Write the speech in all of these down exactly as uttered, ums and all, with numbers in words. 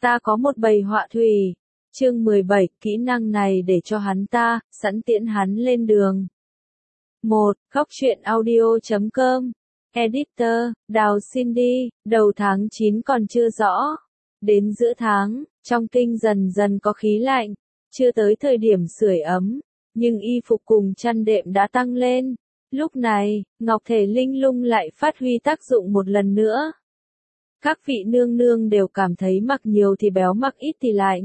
Ta có một bầy họa thủy. Chương mười bảy, kỹ năng này để cho hắn ta, sẵn tiễn hắn lên đường. một. Góc truyện audio chấm com. Editor, Đào Cindy, đầu tháng chín còn chưa rõ. Đến giữa tháng, trong kinh dần dần có khí lạnh, chưa tới thời điểm sưởi ấm, nhưng y phục cùng chăn đệm đã tăng lên. Lúc này, ngọc thể linh lung lại phát huy tác dụng một lần nữa. Các vị nương nương đều cảm thấy mặc nhiều thì béo mặc ít thì lạnh.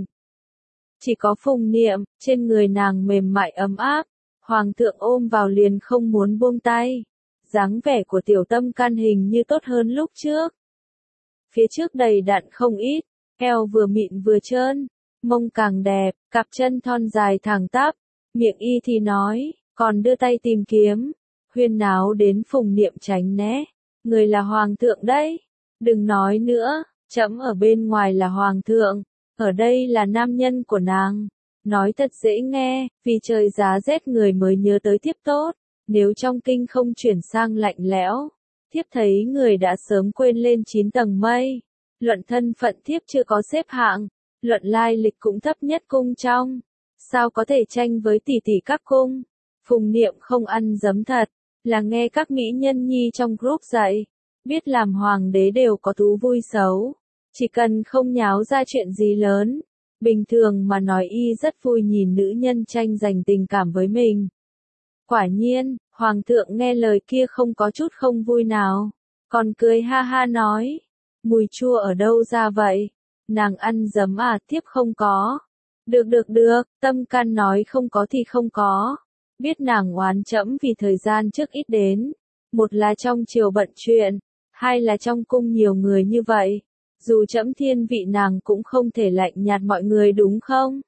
Chỉ có Phùng Niệm, trên người nàng mềm mại ấm áp, hoàng thượng ôm vào liền không muốn buông tay. Dáng vẻ của tiểu tâm can hình như tốt hơn lúc trước. Phía trước đầy đặn không ít, eo vừa mịn vừa trơn, mông càng đẹp, cặp chân thon dài thẳng tắp, miệng y thì nói, còn đưa tay tìm kiếm, huyên náo đến Phùng Niệm tránh né. Người là hoàng thượng đấy, đừng nói nữa, trẫm ở bên ngoài là hoàng thượng, ở đây là nam nhân của nàng. Nói thật dễ nghe, vì trời giá rét người mới nhớ tới thiếp tốt, nếu trong kinh không chuyển sang lạnh lẽo, thiếp thấy người đã sớm quên lên chín tầng mây. Luận thân phận thiếp chưa có xếp hạng, luận lai lịch cũng thấp nhất cung trong, sao có thể tranh với tỷ tỷ các cung. Phùng Niệm không ăn dấm thật, là nghe các mỹ nhân nhi trong group dạy, biết làm hoàng đế đều có thú vui xấu, chỉ cần không nháo ra chuyện gì lớn. Bình thường mà nói y rất vui nhìn nữ nhân tranh giành tình cảm với mình. Quả nhiên, hoàng thượng nghe lời kia không có chút không vui nào, còn cười ha ha nói, mùi chua ở đâu ra vậy? Nàng ăn giấm à? Thiếp không có. Được được được, tâm can nói không có thì không có. Biết nàng oán trẫm vì thời gian trước ít đến, một là trong triều bận chuyện, hai là trong cung nhiều người như vậy. Dù trẫm thiên vị nàng cũng không thể lạnh nhạt mọi người đúng không?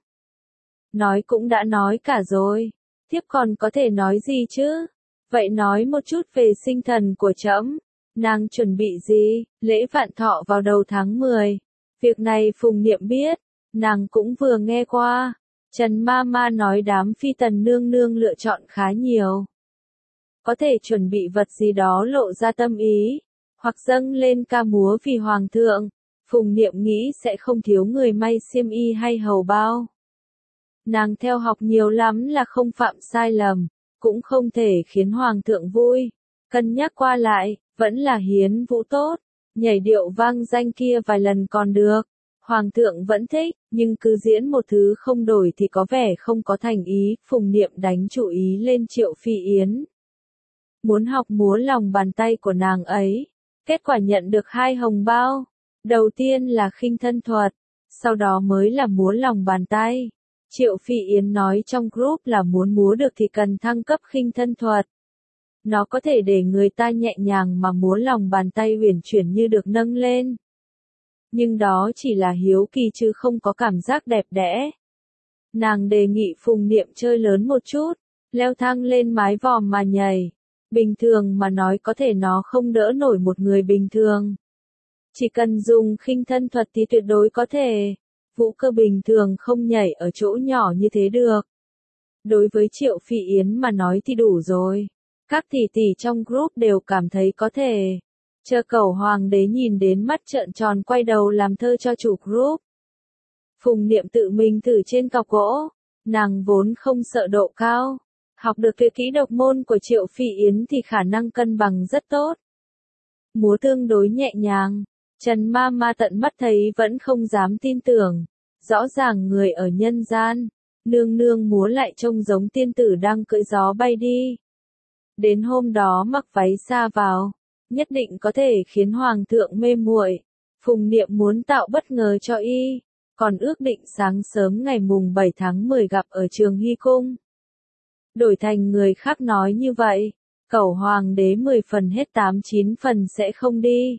Nói cũng đã nói cả rồi, thiếp còn có thể nói gì chứ? Vậy nói một chút về sinh thần của trẫm. Nàng chuẩn bị gì? Lễ vạn thọ vào đầu tháng mười. Việc này Phùng Niệm biết, nàng cũng vừa nghe qua. Trần Ma Ma nói đám phi tần nương nương lựa chọn khá nhiều. Có thể chuẩn bị vật gì đó lộ ra tâm ý, hoặc dâng lên ca múa vì hoàng thượng. Phùng Niệm nghĩ sẽ không thiếu người may xiêm y hay hầu bao. Nàng theo học nhiều lắm là không phạm sai lầm, cũng không thể khiến hoàng thượng vui. Cân nhắc qua lại, vẫn là hiến vũ tốt, nhảy điệu vang danh kia vài lần còn được. Hoàng thượng vẫn thích, nhưng cứ diễn một thứ không đổi thì có vẻ không có thành ý. Phùng Niệm đánh chủ ý lên Triệu Phi Yến. Muốn học múa lòng bàn tay của nàng ấy. Kết quả nhận được hai hồng bao. Đầu tiên là khinh thân thuật, sau đó mới là múa lòng bàn tay. Triệu Phi Yến nói trong group là muốn múa được thì cần thăng cấp khinh thân thuật. Nó có thể để người ta nhẹ nhàng mà múa lòng bàn tay uyển chuyển như được nâng lên. Nhưng đó chỉ là hiếu kỳ chứ không có cảm giác đẹp đẽ. Nàng đề nghị Phùng Niệm chơi lớn một chút, leo thang lên mái vòm mà nhảy. Bình thường mà nói có thể nó không đỡ nổi một người bình thường. Chỉ cần dùng khinh thân thuật thì tuyệt đối có thể. Vũ cơ bình thường không nhảy ở chỗ nhỏ như thế được. Đối với Triệu Phi Yến mà nói thì đủ rồi. Các tỷ tỷ trong group đều cảm thấy có thể. Chờ cẩu hoàng đế nhìn đến mắt trợn tròn quay đầu làm thơ cho chủ group. Phùng Niệm tự mình thử trên cọc gỗ. Nàng vốn không sợ độ cao. Học được tuyệt kỹ độc môn của Triệu Phi Yến thì khả năng cân bằng rất tốt. Múa tương đối nhẹ nhàng. Trần Ma Ma tận mắt thấy vẫn không dám tin tưởng. Rõ ràng người ở nhân gian, nương nương múa lại trông giống tiên tử đang cưỡi gió bay đi. Đến hôm đó mặc váy xa vào, nhất định có thể khiến hoàng thượng mê muội. Phùng Niệm muốn tạo bất ngờ cho y, còn ước định sáng sớm ngày mùng bảy tháng mười gặp ở Trường Hy Cung. Đổi thành người khác nói như vậy, cẩu hoàng đế mười phần hết tám chín phần sẽ không đi.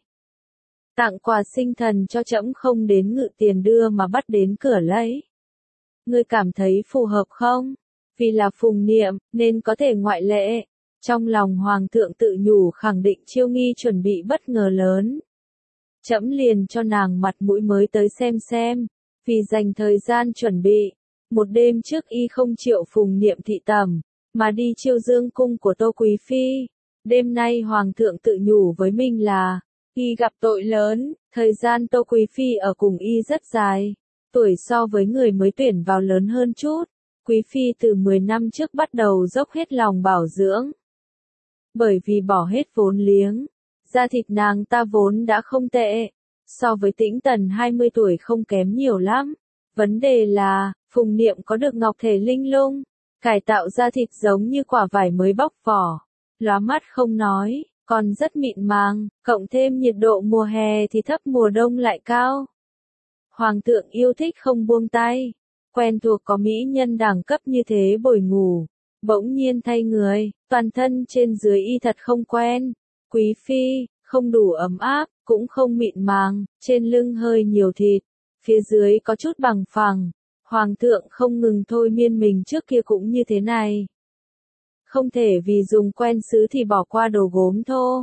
Tặng quà sinh thần cho trẫm không đến ngự tiền đưa mà bắt đến cửa lấy. Ngươi cảm thấy phù hợp không? Vì là Phùng Niệm, nên có thể ngoại lệ. Trong lòng hoàng thượng tự nhủ khẳng định Chiêu Nghi chuẩn bị bất ngờ lớn. Trẫm liền cho nàng mặt mũi mới tới xem xem. Vì dành thời gian chuẩn bị, một đêm trước y không chịu Phùng Niệm thị tẩm, mà đi Chiêu Dương cung của Tô Quý Phi. Đêm nay hoàng thượng tự nhủ với mình là, Y gặp tội lớn, thời gian Tô Quý Phi ở cùng Y rất dài. Tuổi so với người mới tuyển vào lớn hơn chút. Quý Phi từ mười năm trước bắt đầu dốc hết lòng bảo dưỡng. Bởi vì bỏ hết vốn liếng, da thịt nàng ta vốn đã không tệ. So với Tĩnh Tần hai mươi tuổi không kém nhiều lắm. Vấn đề là, Phùng Niệm có được ngọc thể linh lung, cải tạo da thịt giống như quả vải mới bóc vỏ. Lóa mắt không nói, còn rất mịn màng, cộng thêm nhiệt độ mùa hè thì thấp mùa đông lại cao. Hoàng thượng yêu thích không buông tay, quen thuộc có mỹ nhân đẳng cấp như thế bồi ngủ, bỗng nhiên thay người, toàn thân trên dưới Y thật không quen. Quý Phi, không đủ ấm áp, cũng không mịn màng, trên lưng hơi nhiều thịt, phía dưới có chút bằng phẳng. Hoàng thượng không ngừng thôi miên mình trước kia cũng như thế này. Không thể vì dùng quen sứ thì bỏ qua đồ gốm thô.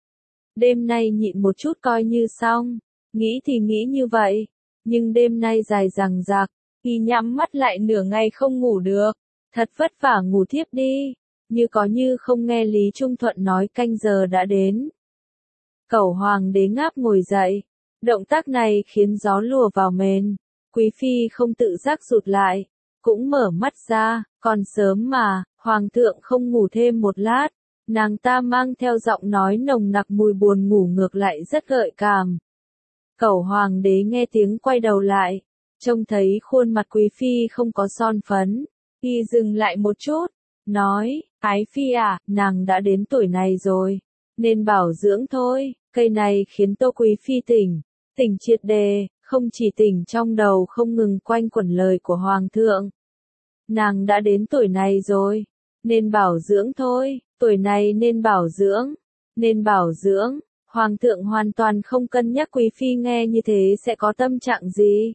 Đêm nay nhịn một chút coi như xong, nghĩ thì nghĩ như vậy, nhưng đêm nay dài dằng dặc, Y nhắm mắt lại nửa ngày không ngủ được, thật vất vả ngủ thiếp đi, như có như không nghe Lý Trung Thuận nói canh giờ đã đến. Cẩu Hoàng đế ngáp ngồi dậy, động tác này khiến gió lùa vào mền, Quý Phi không tự giác rụt lại, cũng mở mắt ra, còn sớm mà, Hoàng thượng không ngủ thêm một lát, nàng ta mang theo giọng nói nồng nặc mùi buồn ngủ ngược lại rất gợi cảm. Cẩu Hoàng đế nghe tiếng quay đầu lại, trông thấy khuôn mặt Quý Phi không có son phấn, Y dừng lại một chút, nói, Ái Phi à, nàng đã đến tuổi này rồi, nên bảo dưỡng thôi. Cây này khiến Tô Quý Phi tỉnh, tỉnh triệt đề, không chỉ tỉnh trong đầu không ngừng quanh quẩn lời của Hoàng thượng. Nàng đã đến tuổi này rồi, nên bảo dưỡng thôi, tuổi này nên bảo dưỡng, nên bảo dưỡng. Hoàng thượng hoàn toàn không cân nhắc Quý Phi nghe như thế sẽ có tâm trạng gì.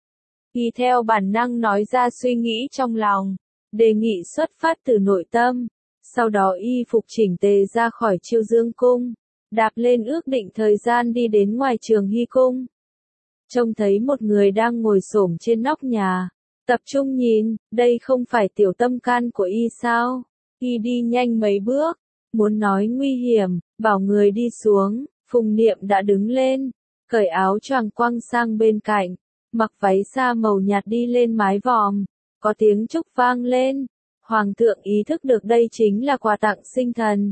Y theo bản năng nói ra suy nghĩ trong lòng, đề nghị xuất phát từ nội tâm, sau đó Y phục chỉnh tề ra khỏi Chiêu Dương cung. Đạp lên ước định thời gian đi đến ngoài Trường Hy cung. Trông thấy một người đang ngồi xổm trên nóc nhà, tập trung nhìn, đây không phải tiểu tâm can của Y sao? Y đi nhanh mấy bước, muốn nói nguy hiểm, bảo người đi xuống, Phùng Niệm đã đứng lên, cởi áo choàng quăng sang bên cạnh, mặc váy sa màu nhạt đi lên mái vòm, có tiếng trúc vang lên. Hoàng thượng ý thức được đây chính là quà tặng sinh thần.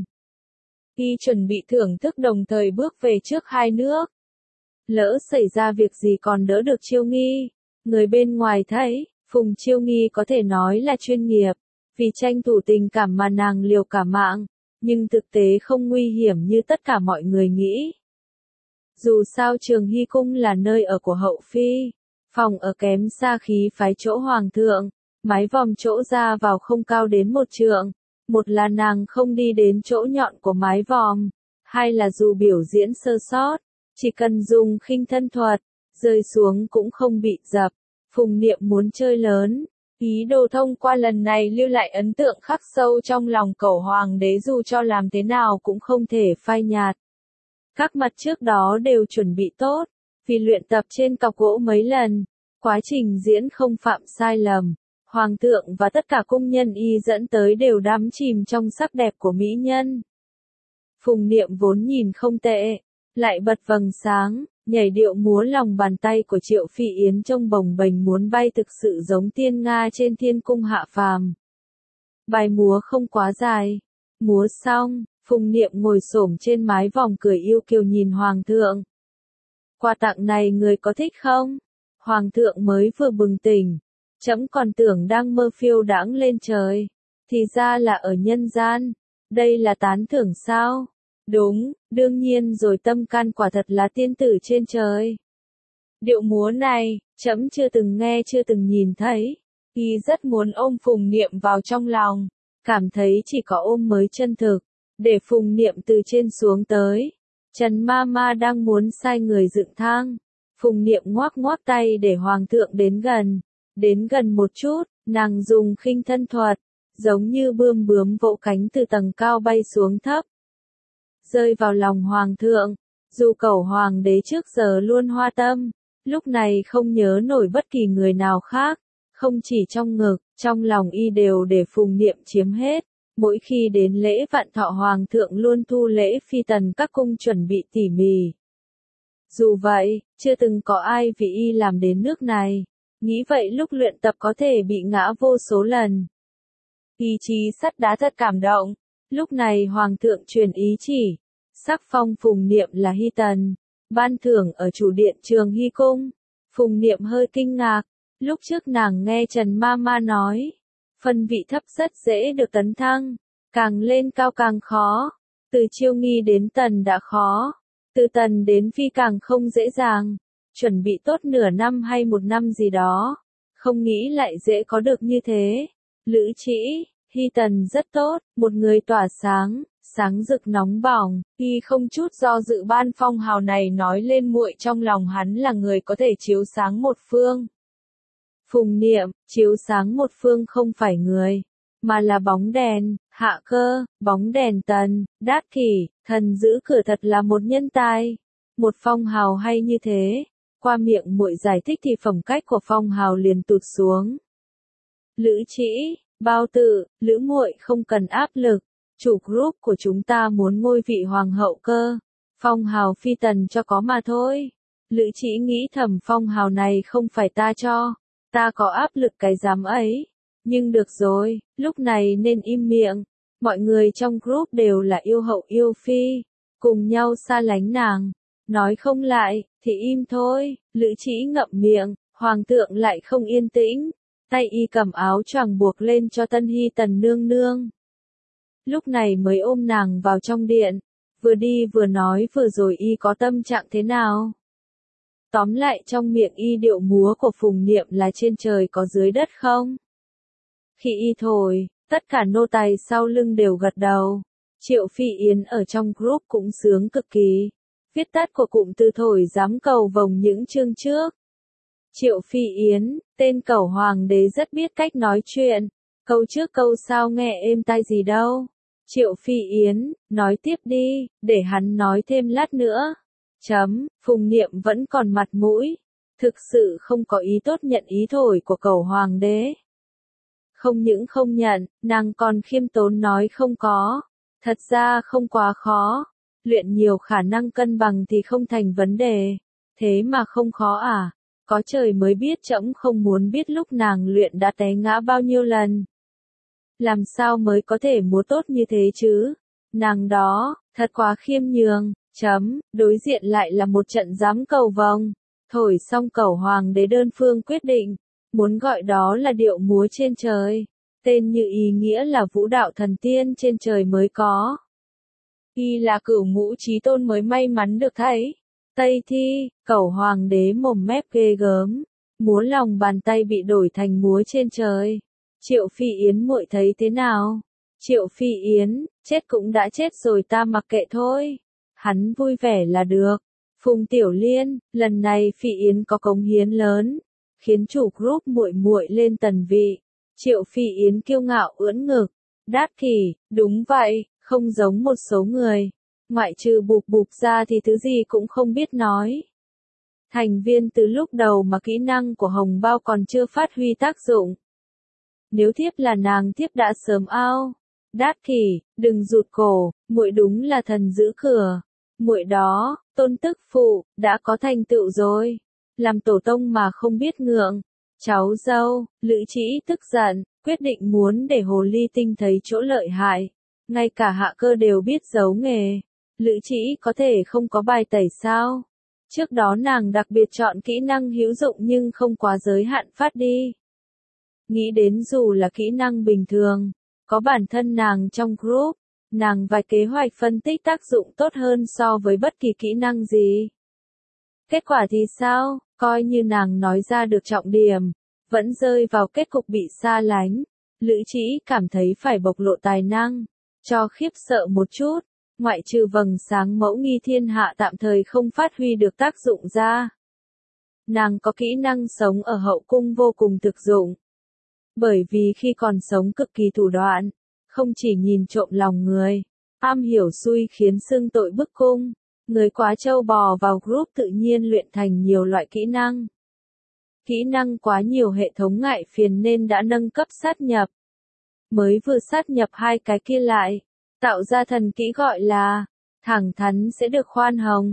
Y chuẩn bị thưởng thức đồng thời bước về trước hai nước. Lỡ xảy ra việc gì còn đỡ được Chiêu Nghi. Người bên ngoài thấy, Phùng Chiêu Nghi có thể nói là chuyên nghiệp, vì tranh thủ tình cảm mà nàng liều cả mạng, nhưng thực tế không nguy hiểm như tất cả mọi người nghĩ. Dù sao Trường Hy cung là nơi ở của hậu phi, phòng ở kém xa khí phái chỗ hoàng thượng, mái vòm chỗ ra vào không cao đến một trượng. Một là nàng không đi đến chỗ nhọn của mái vòm, hai là dù biểu diễn sơ sót, chỉ cần dùng khinh thân thuật, rơi xuống cũng không bị dập. Phùng Niệm muốn chơi lớn, ý đồ thông qua lần này lưu lại ấn tượng khắc sâu trong lòng Cẩu Hoàng đế dù cho làm thế nào cũng không thể phai nhạt. Các mặt trước đó đều chuẩn bị tốt, vì luyện tập trên cọc gỗ mấy lần, quá trình diễn không phạm sai lầm. Hoàng thượng và tất cả cung nhân Y dẫn tới đều đắm chìm trong sắc đẹp của mỹ nhân. Phùng Niệm vốn nhìn không tệ, lại bật vầng sáng, nhảy điệu múa lòng bàn tay của Triệu Phi Yến trông bồng bềnh muốn bay thực sự giống tiên Nga trên thiên cung hạ phàm. Bài múa không quá dài, múa xong, Phùng Niệm ngồi xổm trên mái vòm cười yêu kiều nhìn Hoàng thượng. Quà tặng này người có thích không? Hoàng thượng mới vừa bừng tỉnh. Trẫm còn tưởng đang mơ phiêu đãng lên trời, thì ra là ở nhân gian, đây là tán thưởng sao? Đúng, đương nhiên rồi, tâm can quả thật là tiên tử trên trời. Điệu múa này, trẫm chưa từng nghe chưa từng nhìn thấy, Y rất muốn ôm Phùng Niệm vào trong lòng, cảm thấy chỉ có ôm mới chân thực, để Phùng Niệm từ trên xuống tới. Trần ma ma đang muốn sai người dựng thang, Phùng Niệm ngoác ngoác tay để Hoàng thượng đến gần. Đến gần một chút, nàng dùng khinh thân thuật, giống như bươm bướm vỗ cánh từ tầng cao bay xuống thấp. Rơi vào lòng Hoàng thượng, dù Cẩu Hoàng đế trước giờ luôn hoa tâm, lúc này không nhớ nổi bất kỳ người nào khác, không chỉ trong ngực, trong lòng Y đều để Phùng Niệm chiếm hết. Mỗi khi đến lễ vạn thọ Hoàng thượng luôn thu lễ phi tần các cung chuẩn bị tỉ mỉ. Dù vậy, chưa từng có ai vì y làm đến nước này. Nghĩ vậy lúc luyện tập có thể bị ngã vô số lần. Ý chí sắt đá thật cảm động. Lúc này Hoàng thượng truyền ý chỉ. Sắc phong Phùng Niệm là Hy Tần. Ban thưởng ở chủ điện Trường Hy Cung. Phùng Niệm hơi kinh ngạc. Lúc trước nàng nghe Trần Ma Ma nói. Phân vị thấp rất dễ được tấn thăng. Càng lên cao càng khó. Từ Chiêu Nghi đến Tần đã khó. Từ Tần đến Phi càng không dễ dàng. Chuẩn bị tốt nửa năm hay một năm gì đó. Không nghĩ lại dễ có được như thế. Lữ Trĩ, Hy Tần rất tốt, một người tỏa sáng, sáng rực nóng bỏng. Y không chút do dự ban phong hào này nói lên muội trong lòng hắn là người có thể chiếu sáng một phương. Phùng Niệm, chiếu sáng một phương không phải người, mà là bóng đèn. Hạ Cơ, bóng đèn Tần, Đát Kỷ, thần giữ cửa thật là một nhân tài. Một phong hào hay như thế. Qua miệng muội giải thích thì phẩm cách của phong hào liền tụt xuống. Lữ Trĩ, Bao Tự, Lữ muội không cần áp lực. Chủ group của chúng ta muốn ngôi vị hoàng hậu cơ. Phong hào Phi Tần cho có mà thôi. Lữ Trĩ nghĩ thầm phong hào này không phải ta cho. Ta có áp lực cái dám ấy. Nhưng được rồi, lúc này nên im miệng. Mọi người trong group đều là yêu hậu yêu phi. Cùng nhau xa lánh nàng. Nói không lại, thì im thôi. Lữ Trĩ ngậm miệng, Hoàng thượng lại không yên tĩnh. Tay y cầm áo choàng buộc lên cho Tân Hy Tần nương nương. Lúc này mới ôm nàng vào trong điện. Vừa đi vừa nói vừa rồi y có tâm trạng thế nào. Tóm lại trong miệng y điệu múa của Phùng Niệm là trên trời có dưới đất không. Khi y thổi, tất cả nô tài sau lưng đều gật đầu. Triệu Phi Yến ở trong group cũng sướng cực kỳ. Viết tắt của cụm từ thổi dám cầu vồng những chương trước. Triệu Phi Yến, tên cẩu hoàng đế rất biết cách nói chuyện. Câu trước câu sau nghe êm tai gì đâu. Triệu Phi Yến, nói tiếp đi, để hắn nói thêm lát nữa. Chấm, Phùng Niệm vẫn còn mặt mũi. Thực sự không có ý tốt nhận ý thổi của cẩu hoàng đế. Không những không nhận, nàng còn khiêm tốn nói không có. Thật ra không quá khó. Luyện nhiều khả năng cân bằng thì không thành vấn đề. Thế mà không khó à? Có trời mới biết trẫm không muốn biết lúc nàng luyện đã té ngã bao nhiêu lần. Làm sao mới có thể múa tốt như thế chứ? Nàng đó, thật quá khiêm nhường, chấm, đối diện lại là một trận giám cầu vồng. Thổi xong cẩu hoàng đế đơn phương quyết định, muốn gọi đó là điệu múa trên trời. Tên như ý nghĩa là vũ đạo thần tiên trên trời mới có. Y là cửu ngũ chí tôn mới may mắn được thấy. Tây thi, cẩu hoàng đế mồm mép ghê gớm. Múa lòng bàn tay bị đổi thành múa trên trời. Triệu Phi Yến muội thấy thế nào? Triệu Phi Yến, chết cũng đã chết rồi ta mặc kệ thôi. Hắn vui vẻ là được. Phùng Tiểu Liên, lần này Phi Yến có cống hiến lớn, khiến chủ group muội muội lên tần vị. Triệu Phi Yến kiêu ngạo ưỡn ngực. Đát Kỷ, đúng vậy, không giống một số người. Ngoại trừ bụp bụp ra thì thứ gì cũng không biết nói. Thành viên từ lúc đầu mà kỹ năng của Hồng Bao còn chưa phát huy tác dụng. Nếu thiếp là nàng thiếp đã sớm ao. Đát Kỷ, đừng rụt cổ, muội đúng là thần giữ cửa. Muội đó, tôn tức phụ, đã có thành tựu rồi. Làm tổ tông mà không biết ngượng. Cháu dâu, Lữ Trĩ tức giận, quyết định muốn để hồ ly tinh thấy chỗ lợi hại. Ngay cả Hạ Cơ đều biết giấu nghề. Lữ Trĩ có thể không có bài tẩy sao? Trước đó nàng đặc biệt chọn kỹ năng hữu dụng nhưng không quá giới hạn phát đi. Nghĩ đến dù là kỹ năng bình thường, có bản thân nàng trong group, nàng vài kế hoạch phân tích tác dụng tốt hơn so với bất kỳ kỹ năng gì. Kết quả thì sao? Coi như nàng nói ra được trọng điểm, vẫn rơi vào kết cục bị xa lánh. Lữ Trĩ cảm thấy phải bộc lộ tài năng, cho khiếp sợ một chút, ngoại trừ vầng sáng mẫu nghi thiên hạ tạm thời không phát huy được tác dụng ra. Nàng có kỹ năng sống ở hậu cung vô cùng thực dụng. Bởi vì khi còn sống cực kỳ thủ đoạn, không chỉ nhìn trộm lòng người, am hiểu xui khiến xưng tội bức cung, người quá trâu bò vào group tự nhiên luyện thành nhiều loại kỹ năng. Kỹ năng quá nhiều hệ thống ngại phiền nên đã nâng cấp sát nhập. Mới vừa sát nhập hai cái kia lại, tạo ra thần kỹ gọi là thẳng thắn sẽ được khoan hồng.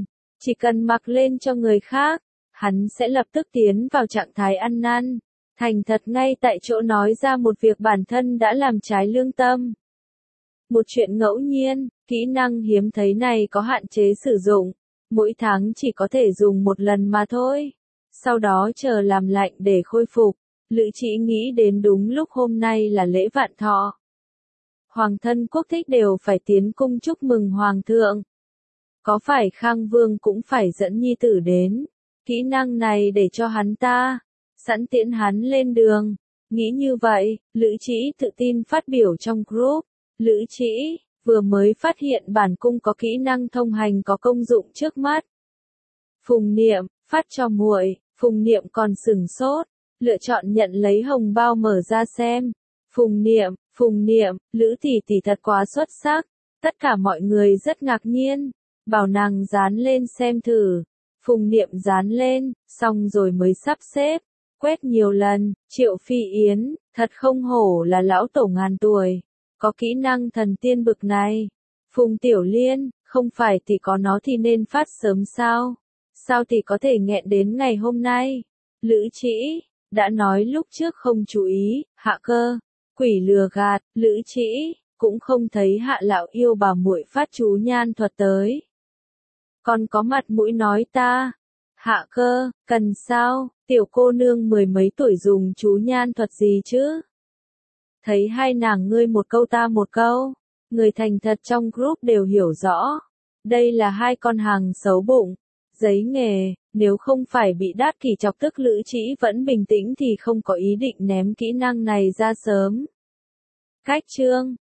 Chỉ cần mặc lên cho người khác, hắn sẽ lập tức tiến vào trạng thái ăn năn, thành thật ngay tại chỗ nói ra một việc bản thân đã làm trái lương tâm. Một chuyện ngẫu nhiên, kỹ năng hiếm thấy này có hạn chế sử dụng, mỗi tháng chỉ có thể dùng một lần mà thôi. Sau đó chờ làm lạnh để khôi phục. Lữ Chỉ nghĩ đến đúng lúc hôm nay là lễ vạn thọ. Hoàng thân quốc thích đều phải tiến cung chúc mừng hoàng thượng. Có phải Khang Vương cũng phải dẫn nhi tử đến, kỹ năng này để cho hắn ta, sẵn tiễn hắn lên đường. Nghĩ như vậy, Lữ Chỉ tự tin phát biểu trong group. Lữ Chỉ vừa mới phát hiện bản cung có kỹ năng thông hành có công dụng trước mắt. Phùng Niệm, phát cho muội. Phùng Niệm còn sửng sốt, lựa chọn nhận lấy hồng bao mở ra xem. Phùng Niệm, Phùng Niệm, Lữ tỷ tỷ thật quá xuất sắc. Tất cả mọi người rất ngạc nhiên, bảo nàng dán lên xem thử. Phùng Niệm dán lên, xong rồi mới sắp xếp, quét nhiều lần. Triệu Phi Yến, thật không hổ là lão tổ ngàn tuổi, có kỹ năng thần tiên bực này. Phùng Tiểu Liên, không phải tỷ có nó thì nên phát sớm sao? Sao tỷ có thể nghẹn đến ngày hôm nay? Lữ Chỉ đã nói lúc trước không chú ý, Hạ Cơ, quỷ lừa gạt. Lữ Chỉ cũng không thấy Hạ lão yêu bà muội phát chú nhan thuật tới. Còn có mặt mũi nói ta. Hạ Cơ, cần sao? Tiểu cô nương mười mấy tuổi dùng chú nhan thuật gì chứ? Thấy hai nàng ngươi một câu ta một câu, người thành thật trong group đều hiểu rõ. Đây là hai con hàng xấu bụng. Giấy nghề, nếu không phải bị Đát Kỷ chọc tức Lữ Chỉ vẫn bình tĩnh thì không có ý định ném kỹ năng này ra sớm. Cách chương